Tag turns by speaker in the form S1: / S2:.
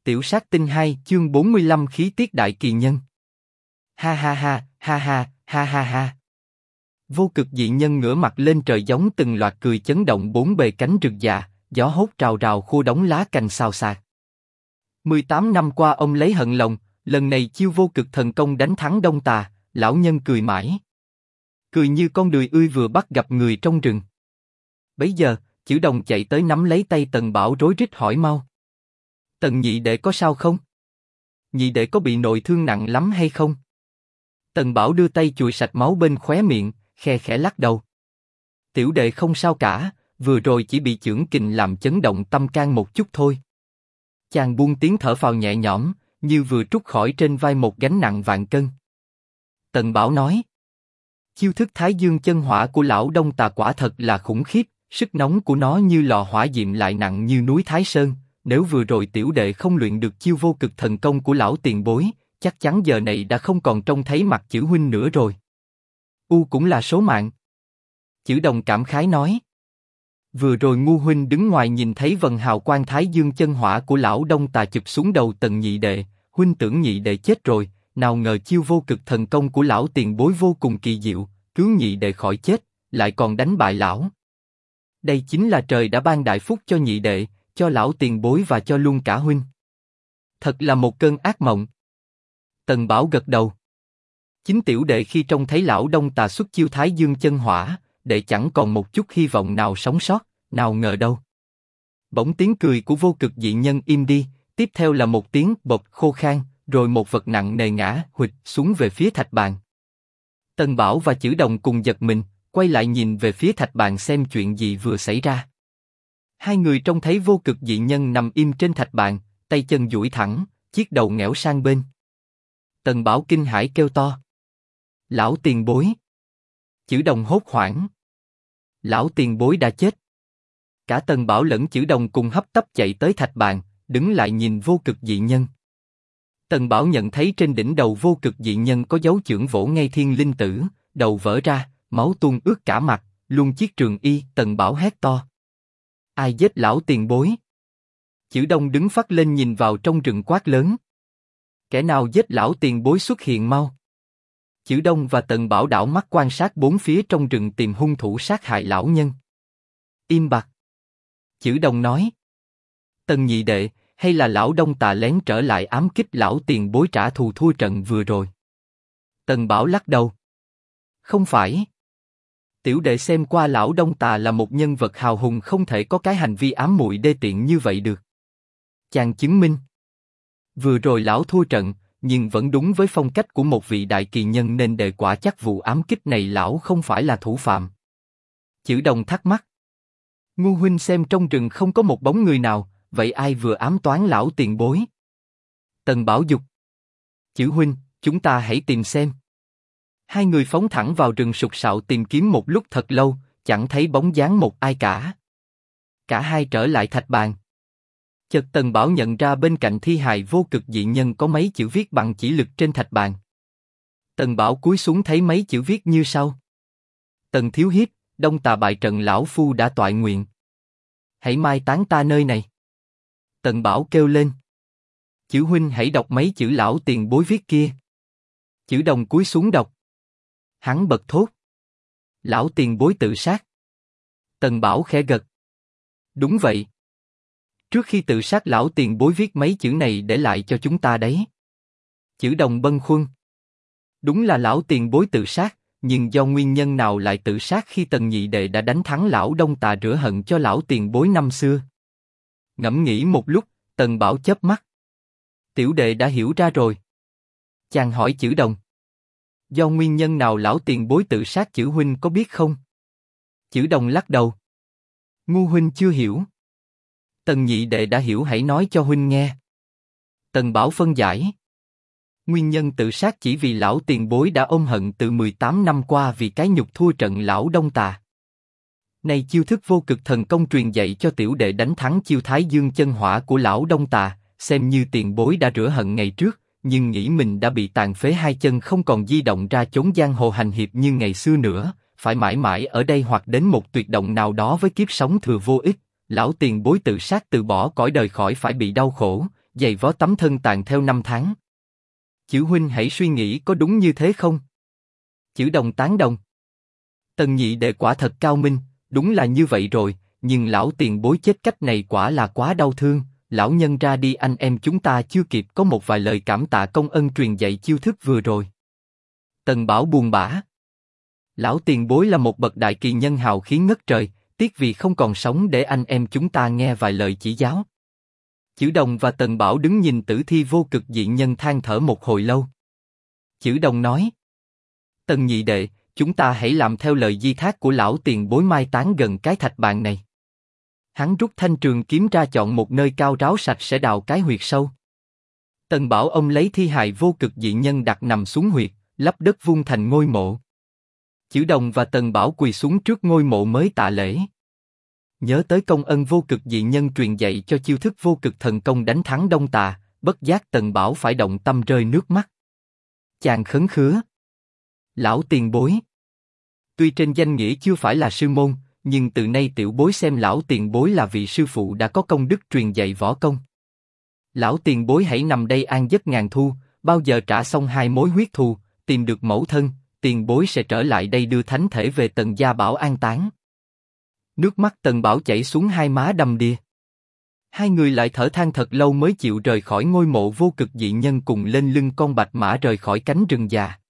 S1: Tiểu sát tinh 2 chương 45 khí tiết đại kỳ nhân. Ha ha ha, ha ha, ha ha ha. Vô cực dị nhân ngửa mặt lên trời giống từng loạt cười chấn động bốn bề cánh rừng già, gió hốt rào rào khô đống lá cành xào xạc. 18 năm qua ông lấy hận lòng, lần này chiêu vô cực thần công đánh thắng Đông Tà, lão nhân cười mãi. Cười như con đười ươi vừa bắt gặp người trong rừng. Bấy giờ, Chữ Đồng chạy tới nắm lấy tay Tần Bảo rối rít hỏi mau. Tần nhị đệ có sao không? Nhị đệ có bị nội thương nặng lắm hay không? Tần Bảo đưa tay chùi sạch máu bên khóe miệng, khe khẽ lắc đầu. Tiểu đệ không sao cả, vừa rồi chỉ bị chưởng kình làm chấn động tâm can một chút thôi. Chàng buông tiếng thở phào nhẹ nhõm, như vừa trút khỏi trên vai một gánh nặng vạn cân. Tần Bảo nói. Chiêu thức Thái Dương chân hỏa của lão Đông Tà quả thật là khủng khiếp, sức nóng của nó như lò hỏa diệm lại nặng như núi Thái Sơn. Nếu vừa rồi tiểu đệ không luyện được chiêu vô cực thần công của lão tiền bối, chắc chắn giờ này đã không còn trông thấy mặt Chữ huynh nữa rồi. Cũng là số mạng. Chữ Đồng cảm khái nói. Vừa rồi Ngu huynh đứng ngoài nhìn thấy vần hào quang Thái Dương chân hỏa của lão Đông Tà chụp xuống đầu Tần nhị đệ, huynh tưởng nhị đệ chết rồi, nào ngờ chiêu vô cực thần công của lão tiền bối vô cùng kỳ diệu, cứu nhị đệ khỏi chết, lại còn đánh bại lão. Đây chính là trời đã ban đại phúc cho nhị đệ, cho lão tiền bối và cho luôn cả huynh. Thật là một cơn ác mộng. Tần Bảo gật đầu. Chính tiểu đệ khi trông thấy lão Đông Tà xuất chiêu Thái Dương chân hỏa, đệ chẳng còn một chút hy vọng nào sống sót, nào ngờ đâu. Bỗng tiếng cười của vô cực dị nhân im đi, tiếp theo là một tiếng bộp khô khan, rồi một vật nặng nề ngã huỵch xuống về phía thạch bàn. Tần Bảo và Chữ Đồng cùng giật mình, quay lại nhìn về phía thạch bàn xem chuyện gì vừa xảy ra. Hai người trông thấy vô cực dị nhân nằm im trên thạch bàn, tay chân duỗi thẳng, chiếc đầu ngẽo sang bên. Tần Bảo kinh hãi kêu to. Lão tiền bối. Chữ Đồng hốt hoảng. Lão tiền bối đã chết. Cả Tần Bảo lẫn Chữ Đồng cùng hấp tấp chạy tới thạch bàn, đứng lại nhìn vô cực dị nhân. Tần Bảo nhận thấy trên đỉnh đầu vô cực dị nhân có dấu chưởng vỗ ngay thiên linh tử, đầu vỡ ra, máu tuôn ướt cả mặt, luôn chiếc trường y. Tần Bảo hét to. Ai giết lão tiền bối? Chữ Đông đứng phắt lên nhìn vào trong rừng quát lớn. Kẻ nào giết lão tiền bối xuất hiện mau. Chữ Đông và Tần Bảo đảo mắt quan sát bốn phía trong rừng tìm hung thủ sát hại lão nhân. Im bặt. Chữ Đông nói. Tần nhị đệ, hay là lão Đông Tà lén trở lại ám kích lão tiền bối trả thù thua trận vừa rồi? Tần Bảo lắc đầu. Không phải. Tiểu đệ xem qua lão Đông Tà là một nhân vật hào hùng không thể có cái hành vi ám muội đê tiện như vậy được. Chàng chứng minh. Vừa rồi lão thua trận, nhưng vẫn đúng với phong cách của một vị đại kỳ nhân nên đệ quả chắc vụ ám kích này lão không phải là thủ phạm. Chữ Đồng thắc mắc. Ngu huynh xem trong rừng không có một bóng người nào, vậy ai vừa ám toán lão tiền bối? Tần Bảo dục. Chữ huynh, chúng ta hãy tìm xem. Hai người phóng thẳng vào rừng sục sạo tìm kiếm một lúc thật lâu, chẳng thấy bóng dáng một ai cả. Cả hai trở lại thạch bàn. Chợt Tần Bảo nhận ra bên cạnh thi hài vô cực dị nhân có mấy chữ viết bằng chỉ lực trên thạch bàn. Tần Bảo cúi xuống thấy mấy chữ viết như sau. Tần thiếu hiệp, Đông Tà bại trận lão phu đã toại nguyện. Hãy mai táng ta nơi này. Tần Bảo kêu lên. Chữ huynh hãy đọc mấy chữ lão tiền bối viết kia. Chữ Đồng cúi xuống đọc. Hắn bật thốt. Lão tiền bối tự sát. Tần Bảo khẽ gật. Đúng vậy. Trước khi tự sát lão tiền bối viết mấy chữ này để lại cho chúng ta đấy. Chữ Đồng bâng khuâng. Đúng là lão tiền bối tự sát, nhưng do nguyên nhân nào lại tự sát khi Tần nhị đệ đã đánh thắng lão Đông Tà rửa hận cho lão tiền bối năm xưa? Ngẫm nghĩ một lúc, Tần Bảo chớp mắt. Tiểu đệ đã hiểu ra rồi. Chàng hỏi Chữ Đồng. Do nguyên nhân nào lão tiền bối tự sát Chữ huynh có biết không? Chữ Đồng lắc đầu. Ngu huynh chưa hiểu. Tần nhị đệ đã hiểu hãy nói cho huynh nghe. Tần Bảo phân giải. Nguyên nhân tự sát chỉ vì lão tiền bối đã ôm hận từ 18 năm qua vì cái nhục thua trận lão Đông Tà. Này chiêu thức vô cực thần công truyền dạy cho tiểu đệ đánh thắng chiêu Thái Dương chân hỏa của lão Đông Tà, xem như tiền bối đã rửa hận ngày trước, nhưng nghĩ mình đã bị tàn phế hai chân không còn di động ra chốn giang hồ hành hiệp như ngày xưa nữa, phải mãi mãi ở đây hoặc đến một tuyệt động nào đó với kiếp sống thừa vô ích. Lão tiền bối tự sát từ bỏ cõi đời khỏi phải bị đau khổ, giày vó tấm thân tàn theo năm tháng. Chữ huynh hãy suy nghĩ có đúng như thế không? Chữ đồng tán đồng. Tần nhị đệ quả thật cao minh, đúng là như vậy rồi, nhưng lão tiền bối chết cách này quả là quá đau thương, lão nhân ra đi anh em chúng ta chưa kịp có một vài lời cảm tạ công ân truyền dạy chiêu thức vừa rồi. Tần Bảo buồn bã. Lão tiền bối là một bậc đại kỳ nhân hào khí ngất trời, tiếc vì không còn sống để anh em chúng ta nghe vài lời chỉ giáo. Chữ đồng và Tần Bảo đứng nhìn tử thi vô cực dị nhân than thở một hồi lâu. Chữ đồng nói: Tần nhị đệ, chúng ta hãy làm theo lời di thác của lão tiền bối mai táng gần cái thạch bàn này. Hắn rút thanh trường kiếm ra chọn một nơi cao ráo sạch sẽ đào cái huyệt sâu. Tần Bảo ông lấy thi hài vô cực dị nhân đặt nằm xuống huyệt, lấp đất vung thành ngôi mộ. Chữ đồng và Tần Bảo quỳ xuống trước ngôi mộ mới tạ lễ. Nhớ tới công ân vô cực dị nhân truyền dạy cho chiêu thức vô cực thần công đánh thắng Đông Tà, bất giác Tần Bảo phải động tâm rơi nước mắt. Chàng khấn khứa: Lão tiền bối, tuy trên danh nghĩa chưa phải là sư môn, nhưng từ nay tiểu bối xem lão tiền bối là vị sư phụ đã có công đức truyền dạy võ công. Lão tiền bối hãy nằm đây an giấc ngàn thu, bao giờ trả xong hai mối huyết thù, tìm được mẫu thân, tiền bối sẽ trở lại đây đưa thánh thể về Tần gia bảo an táng. Nước mắt Tần Bảo chảy xuống hai má đầm đìa. Hai người lại thở than thật lâu mới chịu rời khỏi ngôi mộ vô cực dị nhân cùng lên lưng con bạch mã rời khỏi cánh rừng già.